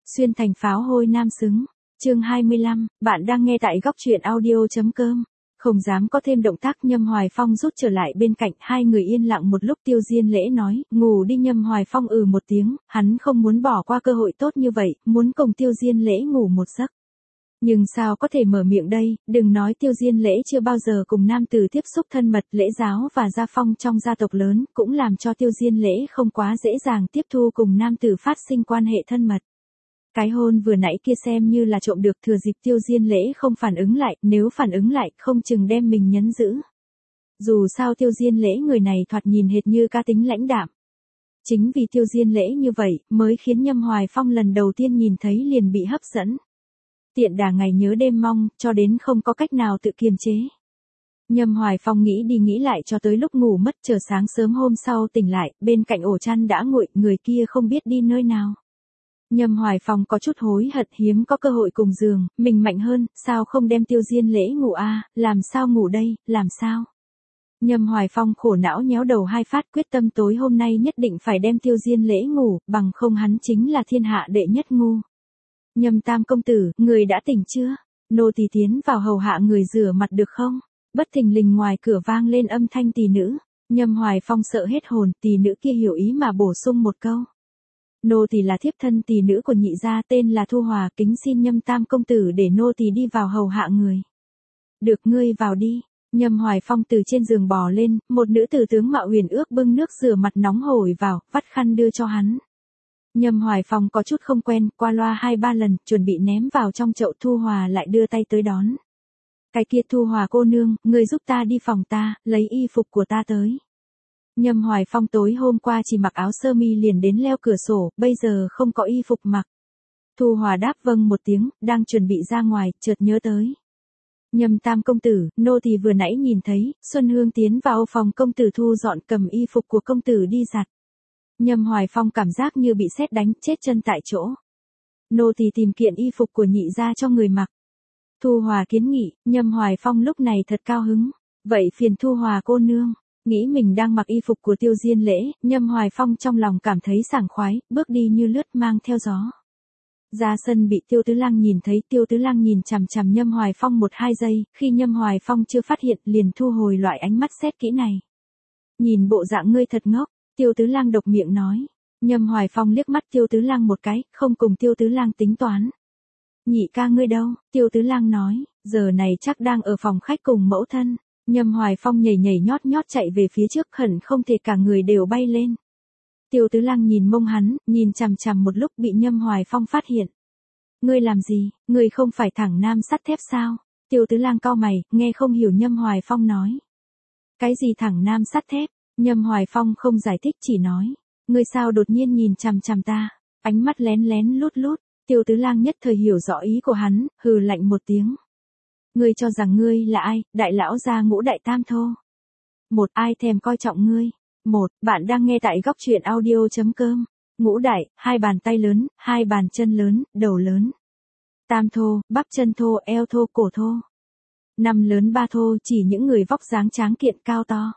Xuyên thành pháo hôi nam xứng. Chương 25, bạn đang nghe tại góc truyện audio.com. Không dám có thêm động tác, Nhâm Hoài Phong rút trở lại bên cạnh, hai người yên lặng một lúc. Tiêu Diên Lễ nói, ngủ đi. Nhâm Hoài Phong một tiếng, hắn không muốn bỏ qua cơ hội tốt như vậy, muốn cùng Tiêu Diên Lễ ngủ một giấc. Nhưng sao có thể mở miệng đây, đừng nói Tiêu Diên Lễ chưa bao giờ cùng nam tử tiếp xúc thân mật, lễ giáo và gia phong trong gia tộc lớn, cũng làm cho Tiêu Diên Lễ không quá dễ dàng tiếp thu cùng nam tử phát sinh quan hệ thân mật. Cái hôn vừa nãy kia xem như là trộm được, thừa dịp Tiêu Diên Lễ không phản ứng lại, nếu phản ứng lại không chừng đem mình nhấn giữ. Dù sao Tiêu Diên Lễ người này thoạt nhìn hệt như cá tính lãnh đạm. Chính vì Tiêu Diên Lễ như vậy, mới khiến Nhâm Hoài Phong lần đầu tiên nhìn thấy liền bị hấp dẫn. Tiện đà ngày nhớ đêm mong, cho đến không có cách nào tự kiềm chế. Nhâm Hoài Phong nghĩ đi nghĩ lại cho tới lúc ngủ mất, chờ sáng sớm hôm sau tỉnh lại, bên cạnh ổ chăn đã nguội, người kia không biết đi nơi nào. Nhâm Hoài Phong có chút hối hận, hiếm có cơ hội cùng giường, mình mạnh hơn, sao không đem Tiêu Diên Lễ ngủ làm sao ngủ đây, làm sao? Nhâm Hoài Phong khổ não nhéo đầu hai phát, quyết tâm tối hôm nay nhất định phải đem Tiêu Diên Lễ ngủ, bằng không hắn chính là thiên hạ đệ nhất ngu. Nhâm Tam công tử, người đã tỉnh chưa? Nô tỳ tiến vào hầu hạ người rửa mặt được không? Bất thình lình ngoài cửa vang lên âm thanh tỳ nữ. Nhâm Hoài Phong sợ hết hồn, tỳ nữ kia hiểu ý mà bổ sung một câu. Nô tỳ là thiếp thân tỳ nữ của nhị gia, tên là Thu Hòa, kính xin Nhâm Tam công tử để nô tỳ đi vào hầu hạ người. Được, ngươi vào đi. Nhâm Hoài Phong từ trên giường bò lên, một nữ tử tướng mạo huyền ước bưng nước rửa mặt nóng hổi vào, vắt khăn đưa cho hắn. Nhâm Hoài Phong có chút không quen, qua loa 2-3 lần, chuẩn bị ném vào trong chậu. Thu Hòa lại đưa tay tới đón. Cái kia Thu Hòa cô nương, người giúp ta đi phòng ta, lấy y phục của ta tới. Nhâm Hoài Phong tối hôm qua chỉ mặc áo sơ mi liền đến leo cửa sổ, bây giờ không có y phục mặc. Thu Hòa đáp vâng một tiếng, đang chuẩn bị ra ngoài, chợt nhớ tới. Nhâm Tam công tử, nô tỳ vừa nãy nhìn thấy, Xuân Hương tiến vào phòng công tử thu dọn, cầm y phục của công tử đi giặt. Nhâm Hoài Phong cảm giác như bị sét đánh, chết chân tại chỗ. Nô tỳ tìm kiện y phục của nhị gia cho người mặc. Thu Hòa kiến nghị, Nhâm Hoài Phong lúc này thật cao hứng. Vậy phiền Thu Hòa cô nương. Nghĩ mình đang mặc y phục của Tiêu Diên Lễ, Nhâm Hoài Phong trong lòng cảm thấy sảng khoái, bước đi như lướt mang theo gió. Ra sân bị Tiêu Tứ Lăng nhìn thấy, Tiêu Tứ Lăng nhìn chằm chằm Nhâm Hoài Phong 1-2 giây, khi Nhâm Hoài Phong chưa phát hiện liền thu hồi loại ánh mắt xét kỹ này. Nhìn bộ dạng ngươi thật ngốc, Tiêu Tứ Lăng độc miệng nói. Nhâm Hoài Phong liếc mắt Tiêu Tứ Lăng một cái, không cùng Tiêu Tứ Lăng tính toán. Nhị ca ngươi đâu? Tiêu Tứ Lăng nói, giờ này chắc đang ở phòng khách cùng mẫu thân. Nhâm Hoài Phong nhảy nhảy nhót nhót chạy về phía trước, hận không thể cả người đều bay lên. Tiêu Tứ Lăng nhìn mông hắn, nhìn chằm chằm một lúc bị Nhâm Hoài Phong phát hiện. Ngươi làm gì, ngươi không phải thẳng nam sắt thép sao? Tiêu Tứ Lăng cau mày, nghe không hiểu Nhâm Hoài Phong nói. Cái gì thẳng nam sắt thép? Nhâm Hoài Phong không giải thích, chỉ nói. Ngươi sao đột nhiên nhìn chằm chằm ta? Ánh mắt lén lén lút lút. Tiêu Tứ Lăng nhất thời hiểu rõ ý của hắn, hừ lạnh một tiếng. Ngươi cho rằng ngươi là ai, đại lão gia Ngũ Đại Tam Thô. Một, ai thèm coi trọng ngươi. Một, bạn đang nghe tại góc truyện audio.com. Ngũ Đại, 2 bàn tay lớn, 2 bàn chân lớn, đầu lớn. Tam Thô, bắp chân thô, eo thô, cổ thô. 5 lớn 3 thô, chỉ những người vóc dáng tráng kiện cao to.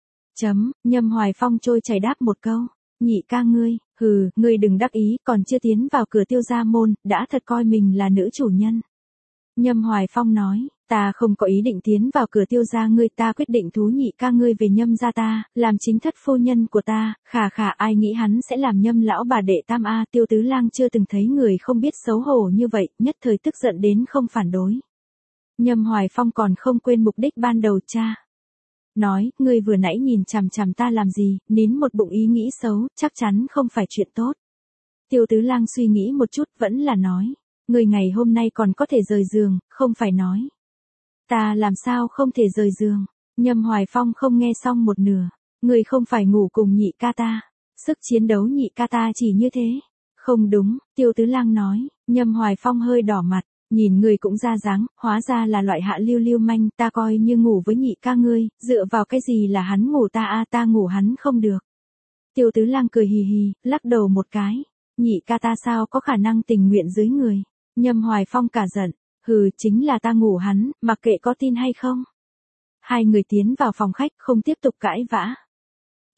Nhâm Hoài Phong trôi chảy đáp một câu. Nhị ca ngươi, ngươi đừng đắc ý, còn chưa tiến vào cửa Tiêu gia môn, đã thật coi mình là nữ chủ nhân. Nhâm Hoài Phong nói, ta không có ý định tiến vào cửa Tiêu gia ngươi, ta quyết định thú nhị ca ngươi về Nhâm gia ta, làm chính thất phu nhân của ta, khà ai nghĩ hắn sẽ làm Nhâm lão bà đệ tam a. Tiêu Tứ Lang chưa từng thấy người không biết xấu hổ như vậy, nhất thời tức giận đến không phản đối. Nhâm Hoài Phong còn không quên mục đích ban đầu cha. Nói, ngươi vừa nãy nhìn chằm chằm ta làm gì, nín một bụng ý nghĩ xấu, chắc chắn không phải chuyện tốt. Tiêu Tứ Lang suy nghĩ một chút, vẫn là nói. Người ngày hôm nay còn có thể rời giường, không phải nói. Ta làm sao không thể rời giường? Nhâm Hoài Phong không nghe xong một nửa. Người không phải ngủ cùng nhị ca ta. Sức chiến đấu nhị ca ta chỉ như thế. Không đúng, Tiêu Tứ Lang nói. Nhâm Hoài Phong hơi đỏ mặt. Nhìn người cũng ra dáng, hóa ra là loại hạ lưu manh, ta coi như ngủ với nhị ca ngươi, dựa vào cái gì là hắn ngủ ta ta ngủ hắn không được. Tiêu Tứ Lang cười hì hì, lắc đầu một cái. Nhị ca ta sao có khả năng tình nguyện dưới người. Nhâm Hoài Phong cả giận, chính là ta ngủ hắn, mặc kệ có tin hay không. Hai người tiến vào phòng khách, không tiếp tục cãi vã.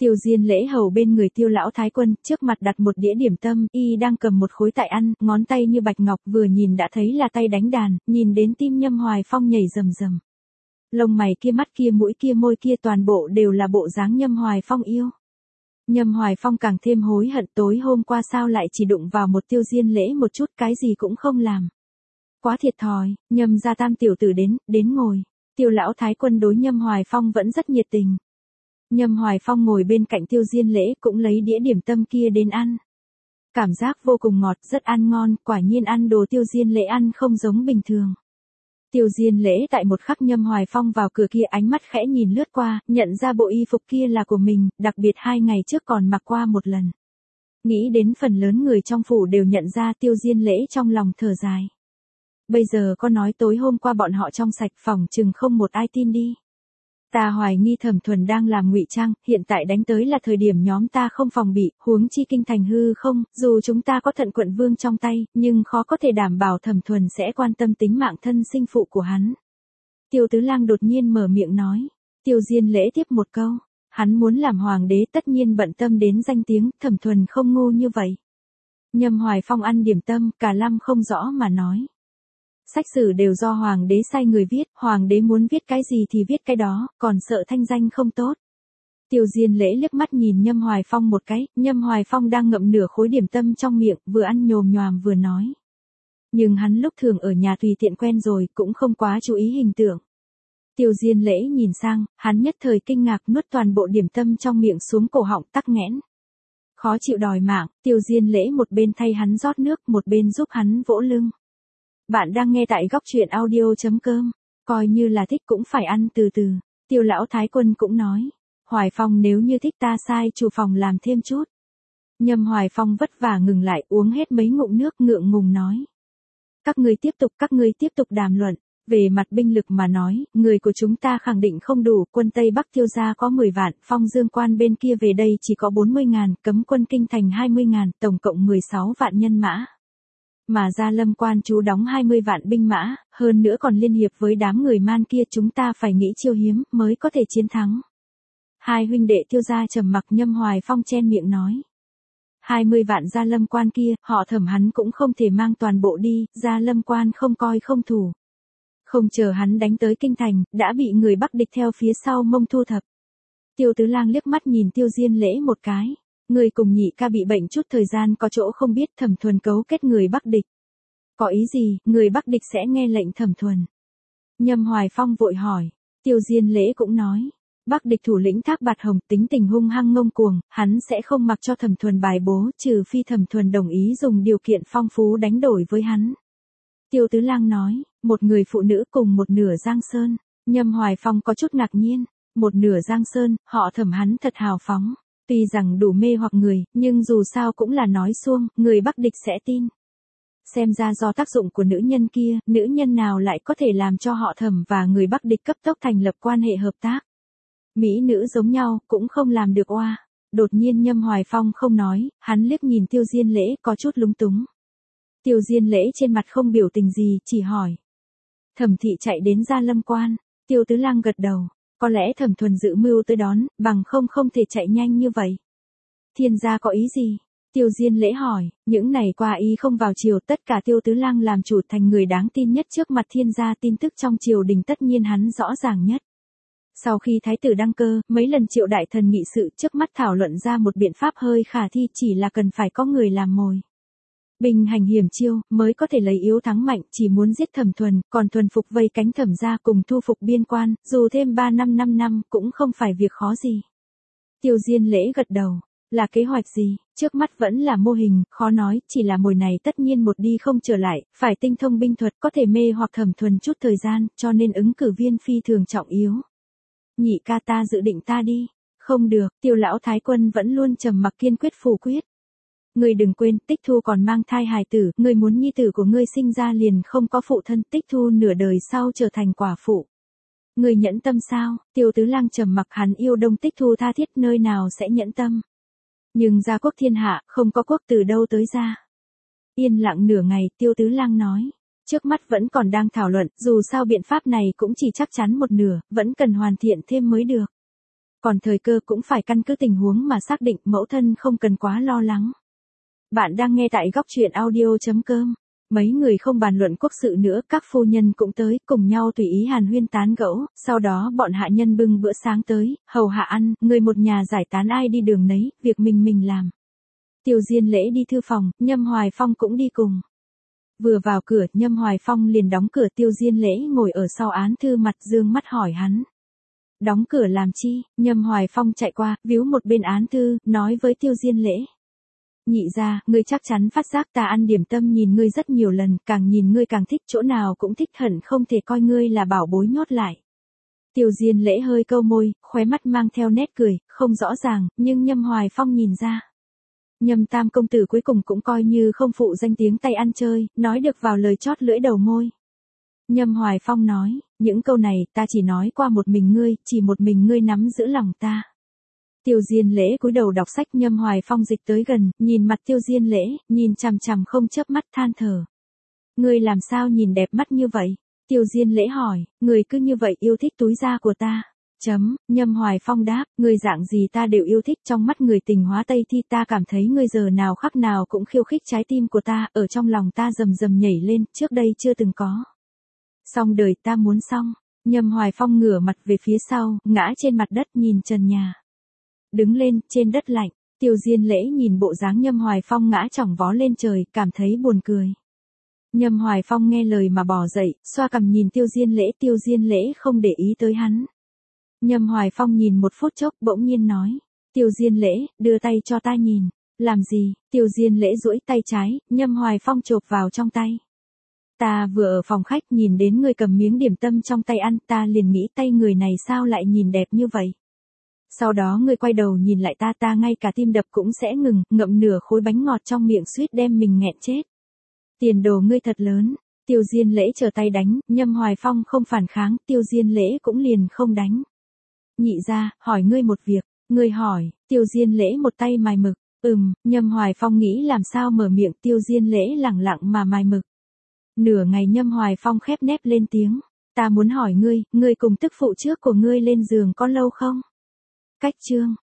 Tiêu Diên Lễ hầu bên người Tiêu lão thái quân, trước mặt đặt một đĩa điểm tâm, y đang cầm một khối tại ăn, ngón tay như bạch ngọc, vừa nhìn đã thấy là tay đánh đàn, nhìn đến tim Nhâm Hoài Phong nhảy rầm rầm. Lông mày kia, mắt kia, mũi kia, môi kia, toàn bộ đều là bộ dáng Nhâm Hoài Phong yêu. Nhâm Hoài Phong càng thêm hối hận, tối hôm qua sao lại chỉ đụng vào một Tiêu Diên Lễ một chút, cái gì cũng không làm. Quá thiệt thòi. Nhâm gia tam tiểu tử đến ngồi. Tiêu lão thái quân đối Nhâm Hoài Phong vẫn rất nhiệt tình. Nhâm Hoài Phong ngồi bên cạnh Tiêu Diên Lễ, cũng lấy đĩa điểm tâm kia đến ăn. Cảm giác vô cùng ngọt, rất ăn ngon, quả nhiên ăn đồ Tiêu Diên Lễ ăn không giống bình thường. Tiêu Diên Lễ tại một khắc Nhâm Hoài Phong vào cửa kia, ánh mắt khẽ nhìn lướt qua, nhận ra bộ y phục kia là của mình, đặc biệt 2 ngày trước còn mặc qua một lần. Nghĩ đến phần lớn người trong phủ đều nhận ra, Tiêu Diên Lễ trong lòng thở dài. Bây giờ có nói tối hôm qua bọn họ trong sạch, phòng chừng không một ai tin đi. Ta hoài nghi Thẩm Thuần đang làm ngụy trang, hiện tại đánh tới là thời điểm nhóm ta không phòng bị, huống chi kinh thành hư không, dù chúng ta có Thận Quận Vương trong tay, nhưng khó có thể đảm bảo Thẩm Thuần sẽ quan tâm tính mạng thân sinh phụ của hắn. Tiêu Tứ Lang đột nhiên mở miệng nói. Tiêu Diên Lễ tiếp một câu. Hắn muốn làm hoàng đế tất nhiên bận tâm đến danh tiếng, Thẩm Thuần không ngu như vậy. Nhâm Hoài Phong ăn điểm tâm, cả lăm không rõ mà nói. Sách sử đều do hoàng đế sai người viết, hoàng đế muốn viết cái gì thì viết cái đó, còn sợ thanh danh không tốt. Tiêu Diên Lễ liếc mắt nhìn Nhâm Hoài Phong một cái, Nhâm Hoài Phong đang ngậm nửa khối điểm tâm trong miệng, vừa ăn nhồm nhoàm vừa nói. Nhưng hắn lúc thường ở nhà tùy tiện quen rồi, cũng không quá chú ý hình tượng. Tiêu Diên Lễ nhìn sang, hắn nhất thời kinh ngạc, nuốt toàn bộ điểm tâm trong miệng xuống cổ họng, tắc nghẽn. Khó chịu đòi mạng, Tiêu Diên Lễ một bên thay hắn rót nước, một bên giúp hắn vỗ lưng. Bạn đang nghe tại góc truyện audio.com, coi như là thích cũng phải ăn từ từ. Tiêu lão thái quân cũng nói, Hoài Phong nếu như thích ta sai chủ phòng làm thêm chút. Nhâm Hoài Phong vất vả ngừng lại, uống hết mấy ngụm nước, ngượng ngùng nói. Các ngươi tiếp tục đàm luận. Về mặt binh lực mà nói, người của chúng ta khẳng định không đủ, quân Tây Bắc Tiêu gia có 10 vạn, Phong Dương quan bên kia về đây chỉ có 40.000, cấm quân kinh thành 20.000, tổng cộng 16 vạn nhân mã. Mà Gia Lâm quan chú đóng 20 vạn binh mã, hơn nữa còn liên hiệp với đám người Man kia, chúng ta phải nghĩ chiêu hiếm, mới có thể chiến thắng. Hai huynh đệ Tiêu gia trầm mặc. Nhâm Hoài Phong chen miệng nói. 20 vạn Gia Lâm quan kia, họ Thẩm hắn cũng không thể mang toàn bộ đi, Gia Lâm quan không coi không thủ. Không chờ hắn đánh tới kinh thành, đã bị người Bắc địch theo phía sau mông thu thập. Tiêu Tứ Lang liếc mắt nhìn Tiêu Diên Lễ một cái. Người cùng nhị ca bị bệnh chút thời gian có chỗ không biết, Thẩm Thuần cấu kết người Bắc địch. Có ý gì, người Bắc địch sẽ nghe lệnh Thẩm Thuần? Nhâm Hoài Phong vội hỏi. Tiêu Diên Lễ cũng nói. Bắc địch thủ lĩnh Thác Bạt Hồng tính tình hung hăng ngông cuồng, hắn sẽ không mặc cho Thẩm Thuần bài bố, trừ phi Thẩm Thuần đồng ý dùng điều kiện phong phú đánh đổi với hắn. Tiêu Tứ Lang nói, một người phụ nữ cùng một nửa Giang Sơn. Nhâm Hoài Phong có chút ngạc nhiên, một nửa Giang Sơn, họ Thẩm hắn thật hào phóng. Tuy rằng đủ mê hoặc người, nhưng dù sao cũng là nói suông, người Bắc địch sẽ tin. Xem ra do tác dụng của nữ nhân kia, nữ nhân nào lại có thể làm cho họ Thẩm và người Bắc địch cấp tốc thành lập quan hệ hợp tác. Mỹ nữ giống nhau, cũng không làm được oa. Đột nhiên Nhâm Hoài Phong không nói, hắn liếc nhìn Tiêu Diên Lễ có chút lúng túng. Tiêu Diên Lễ trên mặt không biểu tình gì, chỉ hỏi. Thẩm thị chạy đến Gia Lâm quan. Tiêu Tứ Lang gật đầu. Có lẽ Thẩm Thuần dự mưu tới đón, bằng không thể chạy nhanh như vậy. Thiên gia có ý gì? Tiêu Diên Lễ hỏi. Những ngày qua y không vào triều, tất cả Tiêu Tứ Lang làm chủ thành người đáng tin nhất trước mặt thiên gia, tin tức trong triều đình tất nhiên hắn rõ ràng nhất. Sau khi thái tử đăng cơ, mấy lần triệu đại thần nghị sự, trước mắt thảo luận ra một biện pháp hơi khả thi, chỉ là cần phải có người làm mồi. Bình hành hiểm chiêu, mới có thể lấy yếu thắng mạnh, chỉ muốn giết Thẩm Thuần, còn thuần phục vây cánh Thẩm gia cùng thu phục biên quan, dù thêm 3 năm 5 năm, cũng không phải việc khó gì. Tiêu Diên Lễ gật đầu, là kế hoạch gì, trước mắt vẫn là mô hình, khó nói, chỉ là mồi này tất nhiên một đi không trở lại, phải tinh thông binh thuật, có thể mê hoặc Thẩm Thuần chút thời gian, cho nên ứng cử viên phi thường trọng yếu. Nhị ca ta dự định ta đi. Không được, Tiêu lão thái quân vẫn luôn trầm mặc kiên quyết phủ quyết. Ngươi đừng quên, Tích Thu còn mang thai hài tử, ngươi muốn nhi tử của ngươi sinh ra liền không có phụ thân, Tích Thu nửa đời sau trở thành quả phụ. Ngươi nhẫn tâm sao? Tiêu Tứ Lang trầm mặc, hắn yêu Đông Tích Thu tha thiết, nơi nào sẽ nhẫn tâm. Nhưng gia quốc thiên hạ, không có quốc từ đâu tới ra. Yên lặng nửa ngày, Tiêu Tứ Lang nói. Trước mắt vẫn còn đang thảo luận, dù sao biện pháp này cũng chỉ chắc chắn một nửa, vẫn cần hoàn thiện thêm mới được. Còn thời cơ cũng phải căn cứ tình huống mà xác định, mẫu thân không cần quá lo lắng. Bạn đang nghe tại góc truyện audio.com. Mấy người không bàn luận quốc sự nữa, các phu nhân cũng tới, cùng nhau tùy ý hàn huyên tán gẫu, sau đó bọn hạ nhân bưng bữa sáng tới, hầu hạ ăn, người một nhà giải tán ai đi đường nấy, việc mình làm. Tiêu Diên Lễ đi thư phòng, Nhâm Hoài Phong cũng đi cùng. Vừa vào cửa, Nhâm Hoài Phong liền đóng cửa, Tiêu Diên Lễ ngồi ở sau án thư mặt dương mắt hỏi hắn. Đóng cửa làm chi? Nhâm Hoài Phong chạy qua, víu một bên án thư, nói với Tiêu Diên Lễ. Nhị ra, ngươi chắc chắn phát giác ta ăn điểm tâm nhìn ngươi rất nhiều lần, càng nhìn ngươi càng thích, chỗ nào cũng thích, hận không thể coi ngươi là bảo bối nhốt lại. Tiêu Diên Lễ hơi câu môi, khóe mắt mang theo nét cười, không rõ ràng, nhưng Nhâm Hoài Phong nhìn ra. Nhâm tam công tử cuối cùng cũng coi như không phụ danh tiếng tay ăn chơi, nói được vào lời chót lưỡi đầu môi. Nhâm Hoài Phong nói, những câu này ta chỉ nói qua một mình ngươi, chỉ một mình ngươi nắm giữ lòng ta. Tiêu Diên Lễ cúi đầu đọc sách, Nhâm Hoài Phong dịch tới gần, nhìn mặt Tiêu Diên Lễ, nhìn chằm chằm không chớp mắt, than thở. Ngươi làm sao nhìn đẹp mắt như vậy? Tiêu Diên Lễ hỏi, ngươi cứ như vậy yêu thích túi da của ta. Nhâm Hoài Phong đáp, ngươi dạng gì ta đều yêu thích, trong mắt người tình hóa Tây Thi, ta cảm thấy ngươi giờ nào khắc nào cũng khiêu khích trái tim của ta, ở trong lòng ta rầm rầm nhảy lên, trước đây chưa từng có. Xong đời ta muốn xong. Nhâm Hoài Phong ngửa mặt về phía sau, ngã trên mặt đất nhìn trần nhà. Đứng lên, trên đất lạnh, Tiêu Diên Lễ nhìn bộ dáng Nhâm Hoài Phong ngã chỏng vó lên trời, cảm thấy buồn cười. Nhâm Hoài Phong nghe lời mà bò dậy, xoa cằm nhìn Tiêu Diên Lễ không để ý tới hắn. Nhâm Hoài Phong nhìn một phút chốc, bỗng nhiên nói. Tiêu Diên Lễ, đưa tay cho ta nhìn. Làm gì? Tiêu Diên Lễ duỗi tay trái, Nhâm Hoài Phong chộp vào trong tay. Ta vừa ở phòng khách nhìn đến người cầm miếng điểm tâm trong tay ăn, ta liền nghĩ tay người này sao lại nhìn đẹp như vậy. Sau đó người quay đầu nhìn lại ta ngay cả tim đập cũng sẽ ngừng, ngậm nửa khối bánh ngọt trong miệng suýt đem mình nghẹn chết. Tiền đồ ngươi thật lớn. Tiêu Diên Lễ trở tay đánh, Nhâm Hoài Phong không phản kháng, Tiêu Diên Lễ cũng liền không đánh. Nhị ra, hỏi ngươi một việc. Ngươi hỏi. Tiêu Diên Lễ một tay mài mực. Nhâm Hoài Phong nghĩ làm sao mở miệng, Tiêu Diên Lễ lẳng lặng mà mài mực. Nửa ngày Nhâm Hoài Phong khép nép lên tiếng. Ta muốn hỏi ngươi cùng tức phụ trước của ngươi lên giường có lâu không? Cách chương.